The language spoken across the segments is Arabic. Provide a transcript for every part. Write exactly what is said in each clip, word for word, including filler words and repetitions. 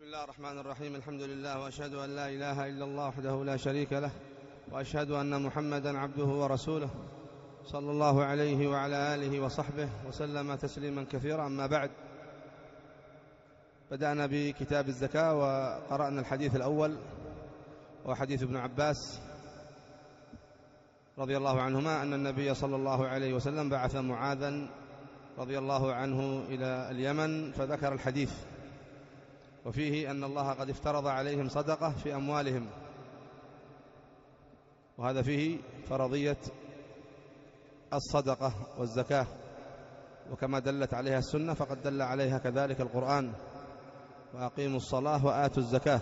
بسم الله الرحمن الرحيم. الحمد لله، وأشهد أن لا إله إلا الله وحده لا شريك له، وأشهد أن محمدا عبده ورسوله صلى الله عليه وعلى آله وصحبه وسلم تسليما كثيرا. أما بعد، بدأنا بكتاب الزكاة وقرأنا الحديث الأول وحديث ابن عباس رضي الله عنهما أن النبي صلى الله عليه وسلم بعث معاذا رضي الله عنه إلى اليمن، فذكر الحديث وفيه أن الله قد افترض عليهم صدقة في أموالهم، وهذا فيه فرضية الصدقة والزكاة، وكما دلت عليها السنة فقد دل عليها كذلك القرآن: وأقيموا الصلاة وآتوا الزكاة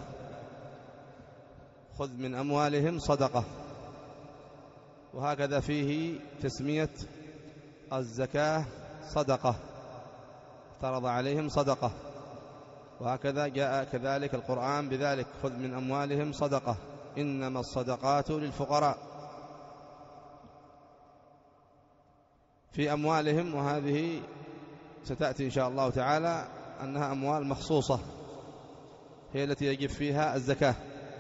خذ من أموالهم صدقة. وهكذا فيه تسمية الزكاة صدقة، افترض عليهم صدقة، وهكذا جاء كذلك القرآن بذلك: خذ من أموالهم صدقة إنما الصدقات للفقراء في أموالهم. وهذه ستأتي إن شاء الله تعالى أنها أموال مخصوصة هي التي يجب فيها الزكاة،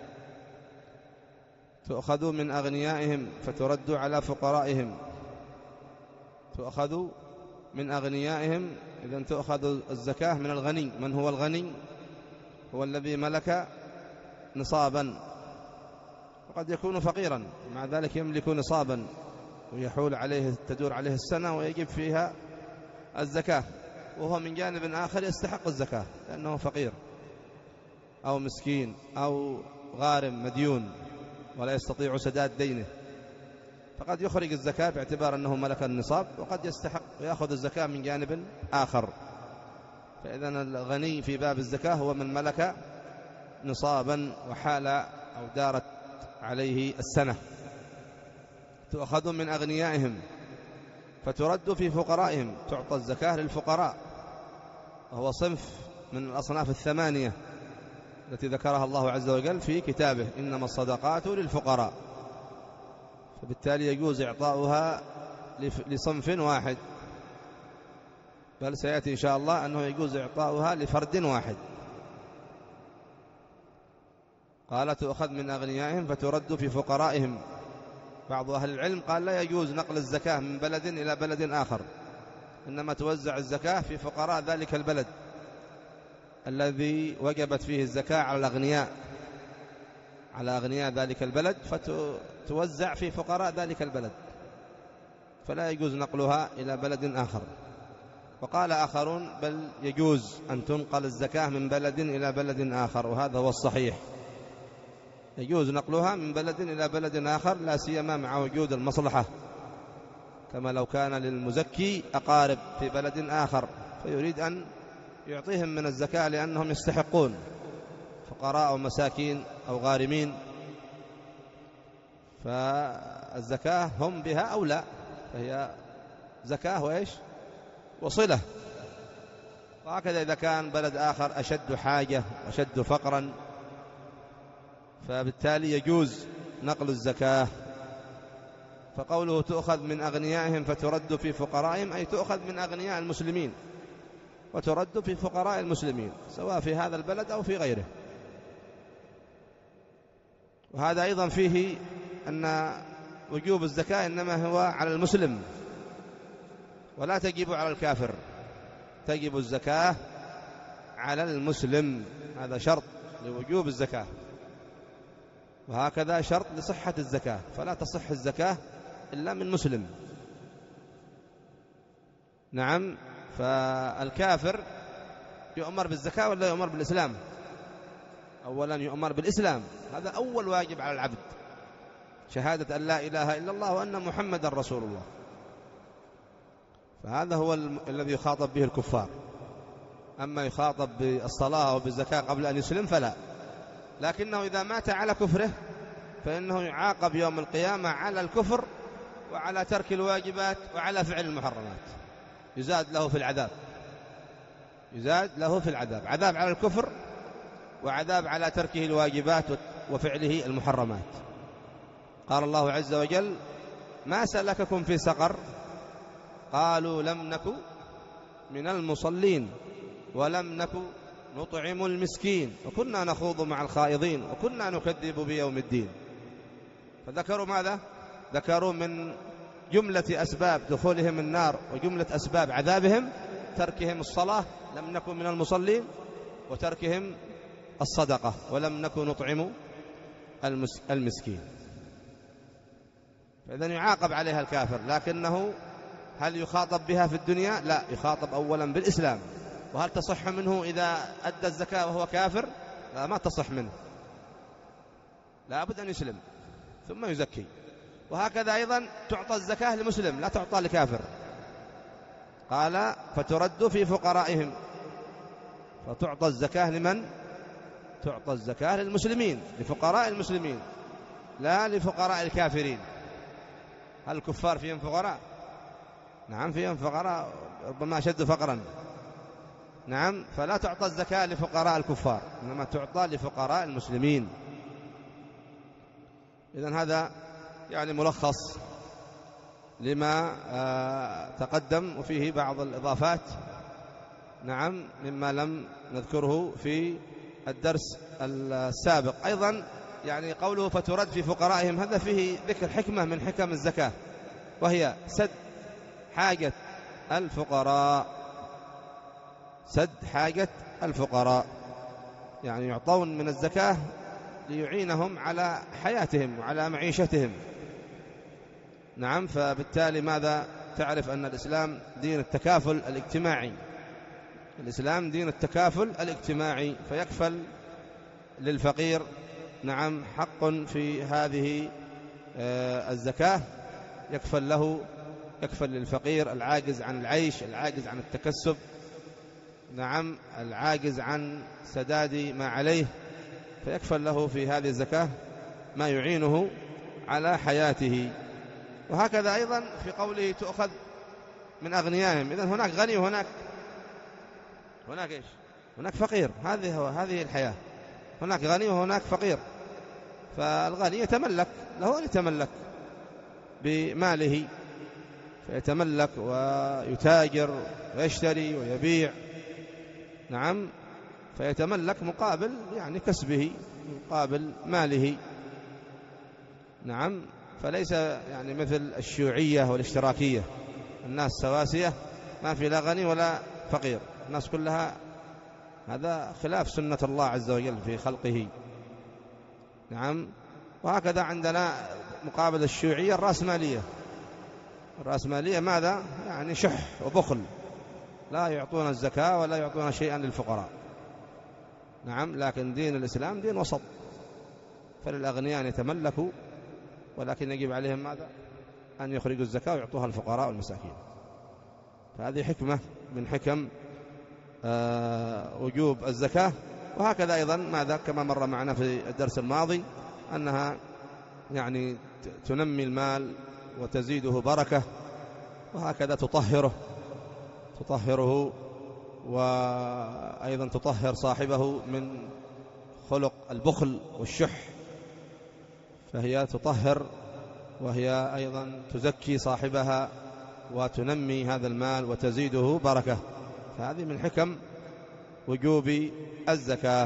تؤخذ من أغنيائهم فترد على فقرائهم. تؤخذ من أغنيائهم، إذن تؤخذ الزكاة من الغني. من هو الغني؟ هو الذي ملك نصابا، وقد يكون فقيرا مع ذلك يملك نصابا ويحول عليه تدور عليه السنة ويجب فيها الزكاة، وهو من جانب آخر يستحق الزكاة لأنه فقير أو مسكين أو غارم مديون ولا يستطيع سداد دينه، فقد يخرج الزكاة باعتبار أنه ملك النصاب، وقد يستحق ويأخذ الزكاة من جانب آخر. فإذن الغني في باب الزكاة هو من ملك نصابا وحال أو دارت عليه السنة. تؤخذ من أغنيائهم فترد في فقرائهم، تعطى الزكاة للفقراء، وهو صنف من الأصناف الثمانية التي ذكرها الله عز وجل في كتابه: إنما الصدقات للفقراء. فبالتالي يجوز إعطاؤها لصنف واحد، بل سيأتي إن شاء الله أنه يجوز إعطاؤها لفرد واحد. قال: تؤخذ من أغنيائهم فترد في فقرائهم. بعض أهل العلم قال: لا يجوز نقل الزكاة من بلد إلى بلد آخر، إنما توزع الزكاة في فقراء ذلك البلد الذي وجبت فيه الزكاة على الأغنياء على أغنياء ذلك البلد، فتوزع في فقراء ذلك البلد، فلا يجوز نقلها إلى بلد آخر. وقال آخرون: بل يجوز أن تنقل الزكاة من بلد إلى بلد آخر، وهذا هو الصحيح، يجوز نقلها من بلد إلى بلد آخر، لا سيما مع وجود المصلحة، كما لو كان للمزكي أقارب في بلد آخر فيريد أن يعطيهم من الزكاة لأنهم يستحقون، فقراء أو مساكين أو غارمين، فالزكاة هم بها أولى، فهي زكاة وإيش وصلة. وهكذا إذا كان بلد آخر أشد حاجة أشد فقرا، فبالتالي يجوز نقل الزكاة. فقوله: تؤخذ من أغنيائهم فترد في فقرائهم، أي تؤخذ من أغنياء المسلمين وترد في فقراء المسلمين، سواء في هذا البلد أو في غيره. وهذا أيضا فيه أن وجوب الزكاة إنما هو على المسلم ولا تجب على الكافر، تجب الزكاة على المسلم، هذا شرط لوجوب الزكاة، وهكذا شرط لصحة الزكاة، فلا تصح الزكاة إلا من مسلم. نعم، فالكافر يؤمر بالزكاة ولا يؤمر بالإسلام؟ أولا يؤمر بالإسلام، هذا أول واجب على العبد، شهادة أن لا إله إلا الله وأن محمد رسول الله، فهذا هو الذي يخاطب به الكفار. أما يخاطب بالصلاة وبالزكاة قبل أن يسلم فلا، لكنه إذا مات على كفره فإنه يعاقب يوم القيامة على الكفر وعلى ترك الواجبات وعلى فعل المحرمات، يزاد له في العذاب، يزاد له في العذاب، عذاب على الكفر وعذاب على تركه الواجبات وفعله المحرمات. قال الله عز وجل: ما سلككم في سقر؟ قالوا: لم نك من المصلين ولم نك نطعم المسكين وكنا نخوض مع الخائضين وكنا نكذب بيوم الدين. فذكروا ماذا؟ ذكروا من جملة أسباب دخولهم النار وجملة أسباب عذابهم تركهم الصلاة، لم نكن من المصلين، وتركهم الصدقة، ولم نكن نطعم المسكين. فإذن يعاقب عليها الكافر، لكنه هل يخاطب بها في الدنيا؟ لا، يخاطب أولا بالإسلام. وهل تصح منه إذا أدى الزكاة وهو كافر؟ لا، ما تصح منه، لا بد أن يسلم ثم يزكي. وهكذا أيضا تعطى الزكاة لمسلم، لا تعطى لكافر. قال فترد في فقرائهم، فتعطى الزكاة لمن؟ تعطى الزكاة للمسلمين، لفقراء المسلمين، لا لفقراء الكافرين. هل الكفار فيهم فقراء؟ نعم فيهم فقراء، ربما أشد فقرا. نعم، فلا تعطى الزكاة لفقراء الكفار، إنما تعطى لفقراء المسلمين. إذن هذا يعني ملخص لما تقدم، وفيه بعض الإضافات نعم مما لم نذكره في الدرس السابق. أيضا يعني قوله فترد في فقرائهم، هذا فيه ذكر حكمة من حكم الزكاة، وهي سد حاجة الفقراء، سد حاجة الفقراء، يعني يعطون من الزكاة ليعينهم على حياتهم وعلى معيشتهم. نعم، فبالتالي ماذا؟ تعرف أن الإسلام دين التكافل الاجتماعي، الإسلام دين التكافل الاجتماعي، فيكفل للفقير نعم حق في هذه الزكاة، يكفل له، يكفل للفقير العاجز عن العيش، العاجز عن التكسب، نعم العاجز عن سداد ما عليه، فيكفل له في هذه الزكاة ما يعينه على حياته. وهكذا أيضا في قوله تؤخذ من أغنيائهم، إذن هناك غني وهناك هناك إيش؟ هناك فقير، هذه هو هذه الحياة، هناك غني وهناك فقير. فالغني يتملك، له أن يتملك بماله، فيتملك ويتاجر ويشتري ويبيع، نعم، فيتملك مقابل يعني كسبه، مقابل ماله، نعم. فليس يعني مثل الشيوعية والاشتراكية، الناس سواسية، ما في لا غني ولا فقير، الناس كلها، هذا خلاف سنة الله عز وجل في خلقه، نعم. وهكذا عندنا مقابل الشيوعية الرأسمالية، الرأسمالية ماذا؟ يعني شح وبخل، لا يعطون الزكاة ولا يعطون شيئا للفقراء، نعم. لكن دين الإسلام دين وسط، فللأغنياء يتملكوا، ولكن يجب عليهم ماذا؟ أن يخرجوا الزكاة ويعطوها الفقراء والمساكين. فهذه حكمة من حكم آه وجوب الزكاة. وهكذا أيضا ماذا؟ كما مر معنا في الدرس الماضي، أنها يعني تنمي المال وتزيده بركة، وهكذا تطهره تطهره وأيضا تطهر صاحبه من خلق البخل والشح، فهي تطهر وهي أيضا تزكي صاحبها وتنمي هذا المال وتزيده بركة. فهذه من حكم وجوب الزكاة.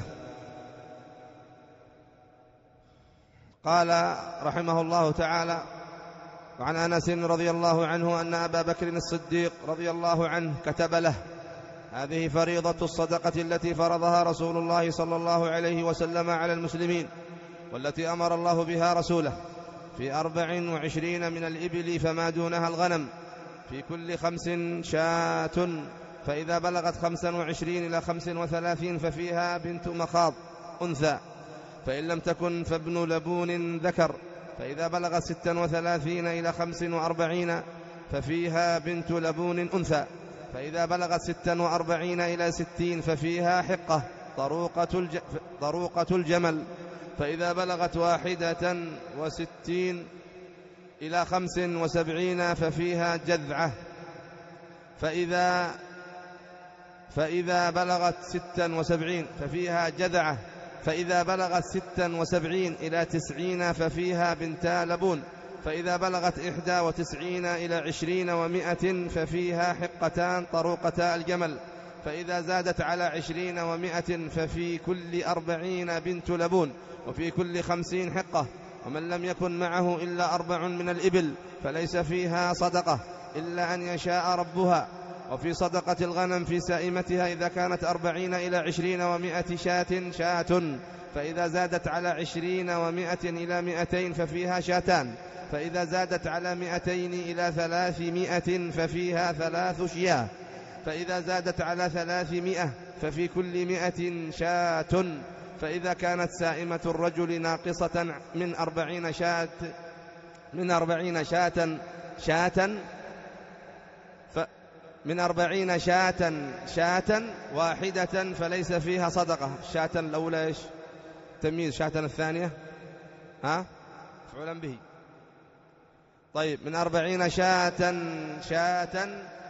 قال رحمه الله تعالى: وعن أنس رضي الله عنه أن أبا بكر الصديق رضي الله عنه كتب له: هذه فريضة الصدقة التي فرضها رسول الله صلى الله عليه وسلم على المسلمين، والتي أمر الله بها رسوله، في أربع وعشرين من الإبل فما دونها الغنم، في كل خمس شاة، فإذا بلغت خمسا وعشرين إلى خمس وثلاثين ففيها بنت مخاض أنثى، فإن لم تكن فابن لبون ذكر، فإذا بلغت ستا وثلاثين إلى خمس وأربعين ففيها بنت لبون أنثى، فإذا بلغت ستا وأربعين إلى ستين ففيها حقة طروقة, الج... طروقة الجمل، فإذا بلغت واحدة وستين إلى خمس وسبعين ففيها جذعة، فإذا فإذا بلغت ستا وسبعين ففيها جذعة، فإذا بلغت ستا وسبعين إلى تسعين ففيها بنتا لبون، فإذا بلغت إحدى وتسعين إلى عشرين ومائة ففيها حقتان طروقتا الجمل، فإذا زادت على عشرين ومائة ففي كل أربعين بنت لبون، وفي كل خمسين حقة. ومن لم يكن معه إلا أربع من الإبل فليس فيها صدقة إلا أن يشاء ربها. وفي صدقة الغنم في سائمتها إذا كانت أربعين إلى عشرين ومائة شاة شاة، فإذا زادت على عشرين ومائة إلى مائتين ففيها شاتان، فإذا زادت على مائتين إلى ثلاثمائة ففيها ثلاث شياه، فإذا زادت على ثلاثمائة ففي كل مائة شاة. فإذا كانت سائمة الرجل ناقصة من أربعين شاة من أربعين شاة شاة من أربعين شاة شاة واحدة فليس فيها صدقة. شاة الأولى إيش تمييز؟ شاة الثانية ها مفعولا به. طيب من أربعين شاة شاة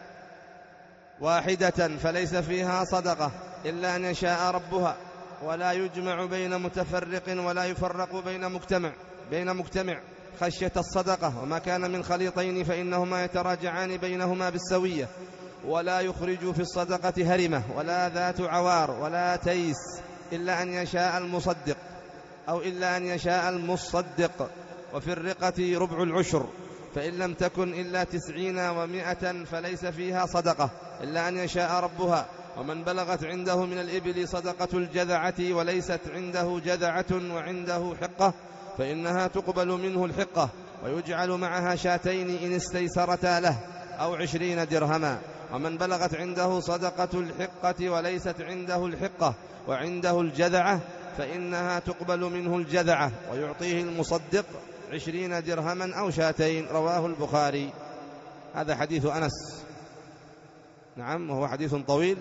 واحدة فليس فيها صدقة إلا أن يشاء ربها. ولا يجمع بين متفرق ولا يفرق بين مجتمع بين مجتمع خشية الصدقة. وما كان من خليطين فإنهما يتراجعان بينهما بالسوية. ولا يخرج في الصدقة هرمة ولا ذات عوار ولا تيس إلا أن يشاء المصدق أو إلا أن يشاء المصدق. وفي الرقة ربع العشر، فإن لم تكن إلا تسعين ومائة فليس فيها صدقة إلا أن يشاء ربها. ومن بلغت عنده من الإبل صدقة الجذعة وليست عنده جذعة وعنده حقة فإنها تقبل منه الحقة، ويجعل معها شاتين إن استيسرتا له أو عشرين درهما. ومن بلغت عنده صدقة الحقة وليست عنده الحقة وعنده الجذعة فإنها تقبل منه الجذعة، ويعطيه المصدق عشرين درهما أو شاتين. رواه البخاري. هذا حديث أنس، نعم، وهو حديث طويل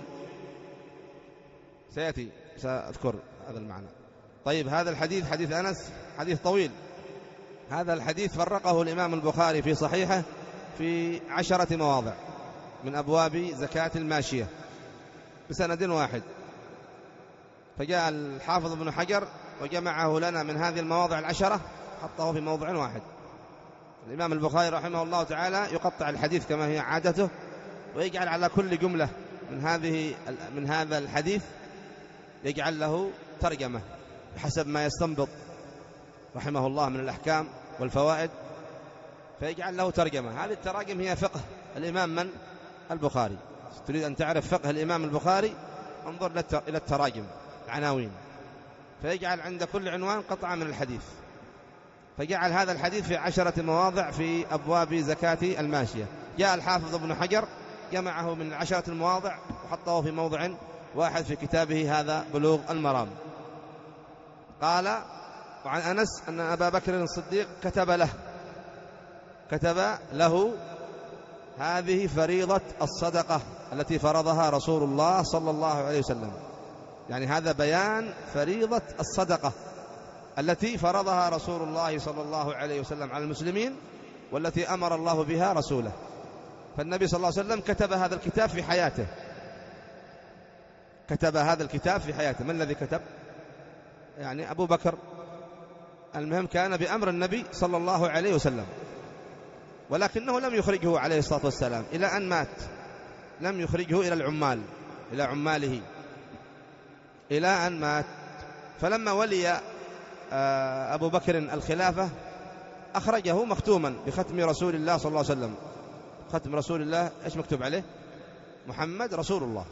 سيأتي سأذكر هذا المعنى. طيب هذا الحديث حديث أنس حديث طويل. هذا الحديث فرقه الإمام البخاري في صحيحه في عشرة مواضع من أبواب زكاة الماشية بسند واحد، فجاء الحافظ ابن حجر وجمعه لنا من هذه المواضع العشرة حطه في موضع واحد. الإمام البخاري رحمه الله تعالى يقطع الحديث كما هي عادته، ويجعل على كل جملة من هذه من هذا الحديث يجعل له ترجمة بحسب ما يستنبط رحمه الله من الأحكام والفوائد، فيجعل له ترجمة. هذه التراجم هي فقه الإمام من البخاري. تريد أن تعرف فقه الإمام البخاري انظر إلى التراجم العناوين، فيجعل عند كل عنوان قطعة من الحديث، فجعل هذا الحديث في عشرة مواضع في أبواب زكاة الماشية. جاء الحافظ ابن حجر جمعه من العشرة المواضع وحطه في موضع واحد في كتابه هذا بلوغ المرام. قال وعن أنس أن أبا بكر الصديق كتب له كتب له هذه فريضة الصدقة التي فرضها رسول الله صلى الله عليه وسلم، يعني هذا بيان فريضة الصدقة التي فرضها رسول الله صلى الله عليه وسلم على المسلمين، والتي أمر الله بها رسوله. فالنبي صلى الله عليه وسلم كتب هذا الكتاب في حياته كتب هذا الكتاب في حياته. من الذي كتب؟ يعني أبو بكر. المهم كان بأمر النبي صلى الله عليه وسلم، ولكنه لم يخرجه عليه الصلاة والسلام إلى أن مات، لم يخرجه إلى العمال إلى عماله إلى أن مات. فلما ولي أبو بكر الخلافة أخرجه مختوما بختم رسول الله صلى الله عليه وسلم. ختم رسول الله إيش مكتوب عليه؟ محمد رسول الله.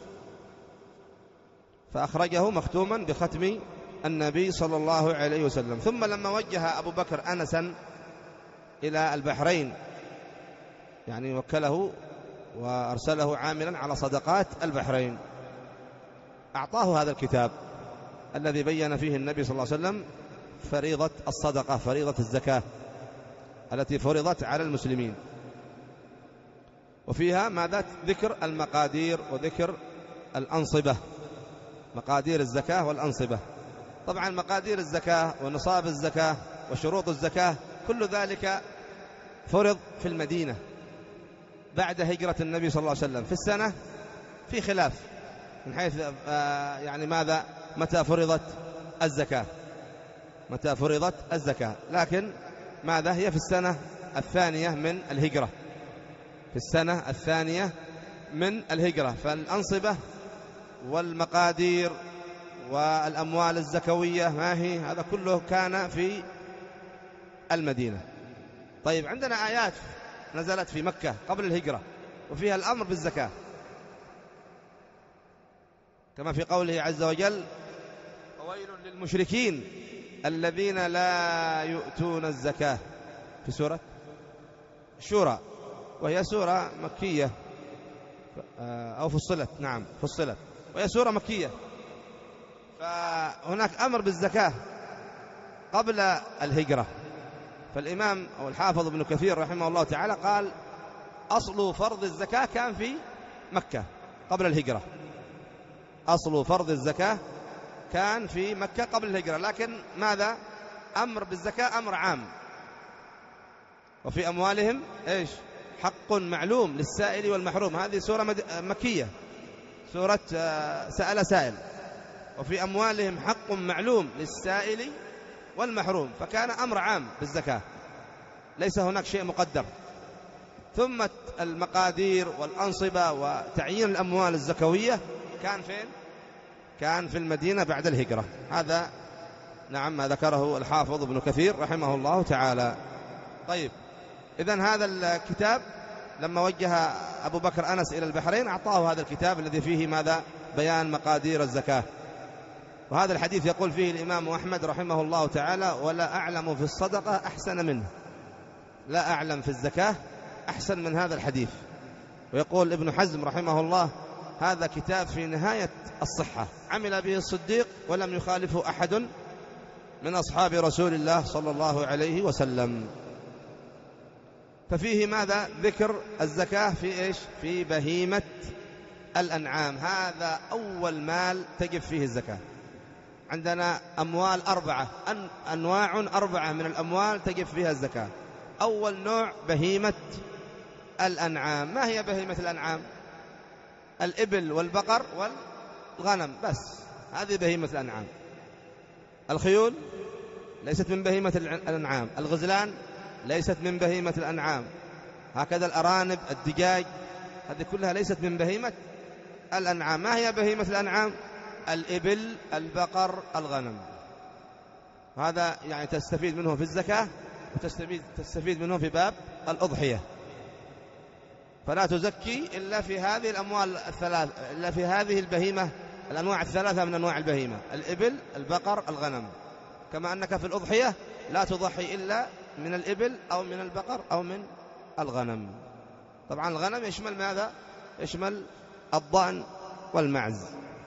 فأخرجه مختوما بختم النبي صلى الله عليه وسلم. ثم لما وجه أبو بكر أنسا إلى البحرين، يعني وكله وأرسله عاملا على صدقات البحرين، أعطاه هذا الكتاب الذي بين فيه النبي صلى الله عليه وسلم فريضة الصدقة، فريضة الزكاة التي فرضت على المسلمين. وفيها ماذا؟ ذكر المقادير وذكر الأنصبة، مقادير الزكاة والأنصبة. طبعا مقادير الزكاة ونصاب الزكاة وشروط الزكاة كل ذلك فرض في المدينة بعد هجرة النبي صلى الله عليه وسلم. في السنة في خلاف من حيث آه يعني ماذا متى فرضت الزكاة متى فرضت الزكاة لكن ماذا هي في السنة الثانية من الهجرة في السنة الثانية من الهجرة. فالأنصبة والمقادير والأموال الزكوية ما هي، هذا كله كان في المدينة. طيب عندنا آيات نزلت في مكة قبل الهجرة وفيها الأمر بالزكاة، كما في قوله عز وجل: وويل للمشركين الذين لا يؤتون الزكاة، في سورة الشورى، وهي سورة مكية أو فصلت، نعم فصلت، وهي سورة مكية. فهناك أمر بالزكاة قبل الهجرة. فالإمام أو الحافظ ابن كثير رحمه الله تعالى قال: أصل فرض الزكاة كان في مكة قبل الهجرة، أصل فرض الزكاة كان في مكة قبل الهجرة، لكن ماذا؟ أمر بالزكاة أمر عام. وفي أموالهم إيش؟ حق معلوم للسائل والمحروم، هذه سورة مكية، سورة سأل سائل. وفي أموالهم حق معلوم للسائل والمحروم، فكان أمر عام بالزكاة، ليس هناك شيء مقدر. ثم المقادير والأنصبة وتعيين الأموال الزكوية كان فين؟ كان في المدينة بعد الهجرة. هذا نعم ما ذكره الحافظ ابن كثير رحمه الله تعالى. طيب إذن هذا الكتاب لما وجه أبو بكر أنس إلى البحرين أعطاه هذا الكتاب الذي فيه ماذا؟ بيان مقادير الزكاة. وهذا الحديث يقول فيه الإمام أحمد رحمه الله تعالى: ولا أعلم في الصدقة أحسن منه، لا أعلم في الزكاة أحسن من هذا الحديث. ويقول ابن حزم رحمه الله: هذا كتاب في نهاية الصحة، عمل به الصديق ولم يخالفه أحد من أصحاب رسول الله صلى الله عليه وسلم. ففيه ماذا؟ ذكر الزكاة في إيش؟ في بهيمة الأنعام، هذا أول مال تجب فيه الزكاة. عندنا أموال أربعة، أن أنواع أربعة من الأموال تجب فيها الزكاة. أول نوع بهيمة الأنعام. ما هي بهيمة الأنعام؟ الإبل والبقر والغنم، بس هذه بهيمة الأنعام. الخيول ليست من بهيمة الأنعام، الغزلان ليست من بهيمة الأنعام، هكذا الأرانب، الدجاج، هذه كلها ليست من بهيمة الأنعام. ما هي بهيمة الأنعام؟ الإبل، البقر، الغنم. هذا يعني تستفيد منه في الزكاة، وتستفيد تستفيد منه في باب الأضحية. فلا تزكي إلا في هذه الأموال الثلاث، إلا في هذه البهيمة، الأنواع الثلاثة من أنواع البهيمة: الإبل، البقر، الغنم. كما أنك في الأضحية لا تضحي إلا من الإبل أو من البقر أو من الغنم. طبعا الغنم يشمل ماذا؟ يشمل الضأن والمعز.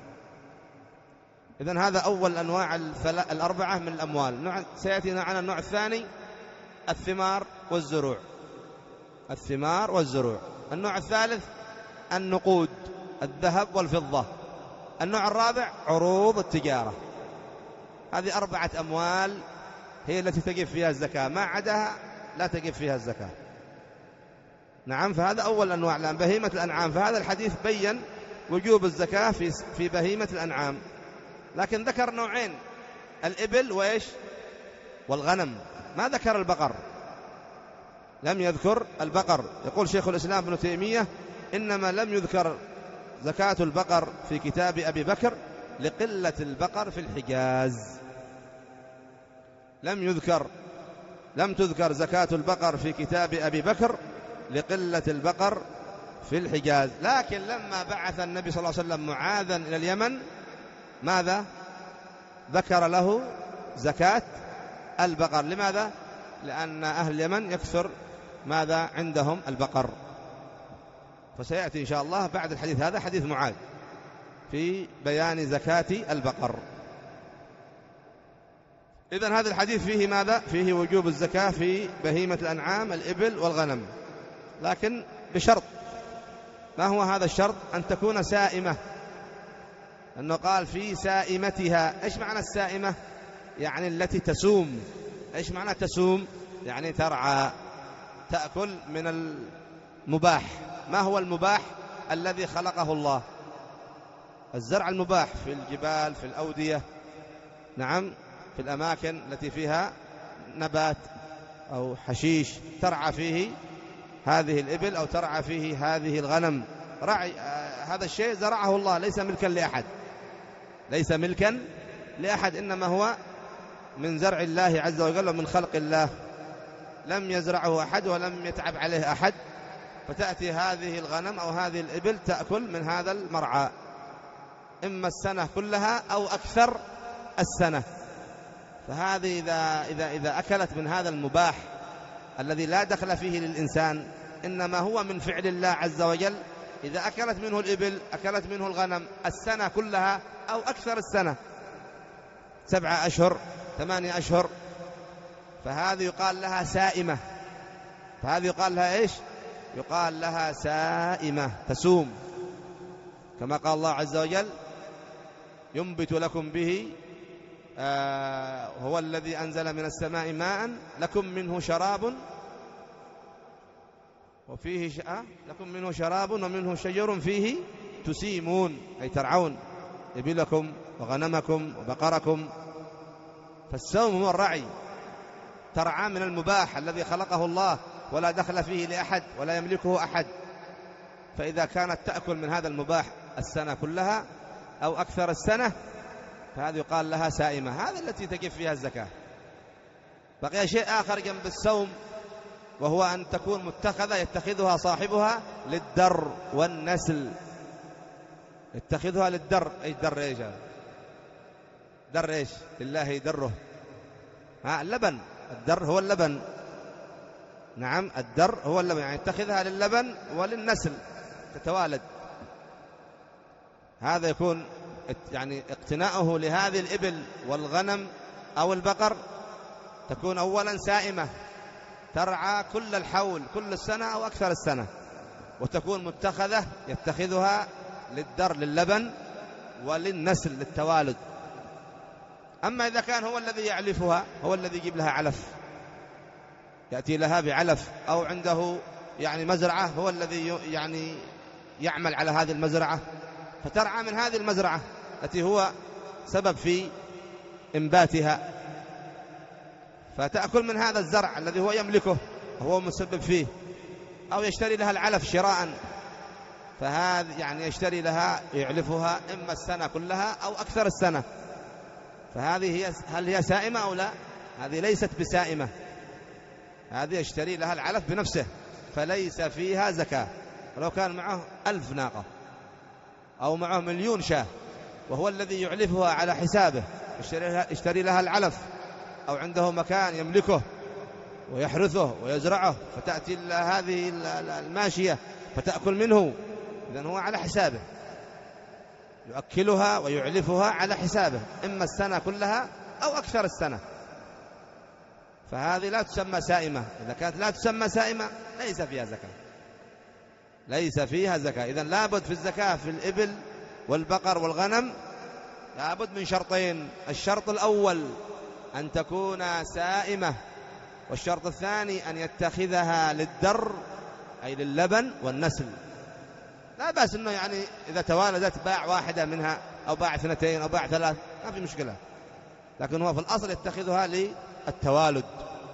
إذن هذا أول أنواع الأربعة من الأموال. نوع سيأتينا عن النوع الثاني: الثمار والزروع، الثمار والزروع. النوع الثالث: النقود، الذهب والفضة. النوع الرابع: عروض التجارة. هذه أربعة أموال هي التي تجب فيها الزكاة، ما عداها لا تجب فيها الزكاة. نعم، فهذا أول أنواع الآن بهيمة الأنعام. فهذا الحديث بيّن وجوب الزكاة في في بهيمة الأنعام، لكن ذكر نوعين: الإبل وإيش؟ والغنم. ما ذكر البقر، لم يذكر البقر. يقول شيخ الإسلام ابن تيمية: إنما لم يذكر زكاة البقر في كتاب أبي بكر لقلة البقر في الحجاز. لم يذكر لم تذكر زكاة البقر في كتاب أبي بكر لقلة البقر في الحجاز. لكن لما بعث النبي صلى الله عليه وسلم معاذا إلى اليمن ماذا؟ ذكر له زكاة البقر. لماذا؟ لأن أهل اليمن يكثر ماذا عندهم؟ البقر. فسيأتي إن شاء الله بعد الحديث هذا حديث معاذ في بيان زكاة البقر. إذن هذا الحديث فيه ماذا؟ فيه وجوب الزكاة في بهيمة الأنعام، الإبل والغنم، لكن بشرط. ما هو هذا الشرط؟ أن تكون سائمة. أنه قال في سائمتها. إيش معنى السائمة؟ يعني التي تسوم. إيش معنى تسوم؟ يعني ترعى، تأكل من المباح. ما هو المباح؟ الذي خلقه الله. الزرع المباح في الجبال، في الأودية، نعم، في الأماكن التي فيها نبات أو حشيش ترعى فيه هذه الإبل أو ترعى فيه هذه الغنم. رعي هذا الشيء زرعه الله، ليس ملكا لأحد، ليس ملكا لأحد، إنما هو من زرع الله عز وجل ومن خلق الله، لم يزرعه أحد ولم يتعب عليه أحد. فتأتي هذه الغنم أو هذه الإبل تأكل من هذا المرعى إما السنة كلها أو أكثر السنة. فهذه إذا, إذا, إذا أكلت من هذا المباح الذي لا دخل فيه للإنسان، إنما هو من فعل الله عز وجل، إذا أكلت منه الإبل أكلت منه الغنم السنة كلها أو أكثر السنة، سبعة أشهر ثمانية أشهر، فهذه يقال لها سائمة. فهذه يقال لها إيش؟ يقال لها سائمة، تسوم، كما قال الله عز وجل: ينبت لكم به آه هو الذي أنزل من السماء ماء لكم منه شراب وفيه ش... آه لكم منه شراب ومنه شجر فيه تسيمون، أي ترعون إبلكم وغنمكم وبقركم. فالسوم هو الرعي، ترعى من المباح الذي خلقه الله ولا دخل فيه لأحد ولا يملكه أحد. فإذا كانت تأكل من هذا المباح السنة كلها أو أكثر السنة فهذا يقال لها سائمة. هذا التي تجب فيها الزكاة. بقي شيء آخر جنب السوم، وهو أن تكون متخذة يتخذها صاحبها للدر والنسل. يتخذها للدر، أي در إيش؟ در إيش؟ لله دره، ها اللبن. الدر هو اللبن، نعم الدر هو اللبن، يعني يتخذها للبن وللنسل تتوالد. هذا يكون يعني اقتناؤه لهذه الإبل والغنم أو البقر تكون أولا سائمة، ترعى كل الحول كل السنة أو أكثر السنة، وتكون متخذة يتخذها للدر للبن وللنسل للتوالد. أما إذا كان هو الذي يعلفها، هو الذي يجيب لها علف، يأتي لها بعلف، أو عنده يعني مزرعة هو الذي يعني يعمل على هذه المزرعة، فترعى من هذه المزرعة التي هو سبب في إنباتها، فتأكل من هذا الزرع الذي هو يملكه وهو مسبب فيه، أو يشتري لها العلف شراء، فهذا يعني يشتري لها يعلفها إما السنة كلها أو أكثر السنة. فهذه هي، هل هي سائمة أو لا؟ هذه ليست بسائمة، هذه يشتري لها العلف بنفسه، فليس فيها زكاة. ولو كان معه ألف ناقة أو معه مليون شاة وهو الذي يعلفها على حسابه، يشتري لها, يشتري لها العلف، أو عنده مكان يملكه ويحرثه ويزرعه، فتأتي هذه الماشية فتأكل منه، إذن هو على حسابه، يؤكلها ويعلفها على حسابه إما السنة كلها أو أكثر السنة. فهذه لا تسمى سائمة. إذا كانت لا تسمى سائمة ليس فيها زكاة، ليس فيها زكاة. إذن لابد في الزكاة في الإبل والبقر والغنم لابد من شرطين: الشرط الأول أن تكون سائمة، والشرط الثاني أن يتخذها للدر أي لللبن والنسل. لا بأس أنه يعني إذا توالدت باع واحدة منها أو باع اثنتين أو باع ثلاث، ما في مشكلة، لكن هو في الأصل يتخذها للتوالد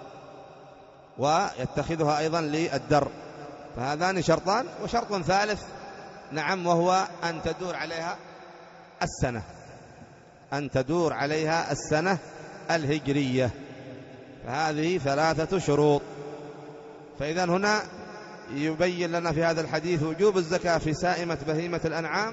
ويتخذها أيضا للدر. فهذان شرطان. وشرط ثالث نعم، وهو أن تدور عليها السنة، أن تدور عليها السنة الهجرية. فهذه ثلاثة شروط. فإذا هنا يبين لنا في هذا الحديث وجوب الزكاة في سائمة بهيمة الأنعام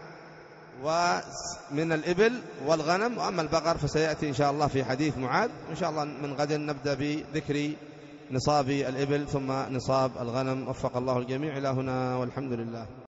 ومن الإبل والغنم. وأما البقر فسيأتي إن شاء الله في حديث معاذ. إن شاء الله من غد نبدأ بذكر نصاب الإبل ثم نصاب الغنم. وفق الله الجميع إلى هنا والحمد لله.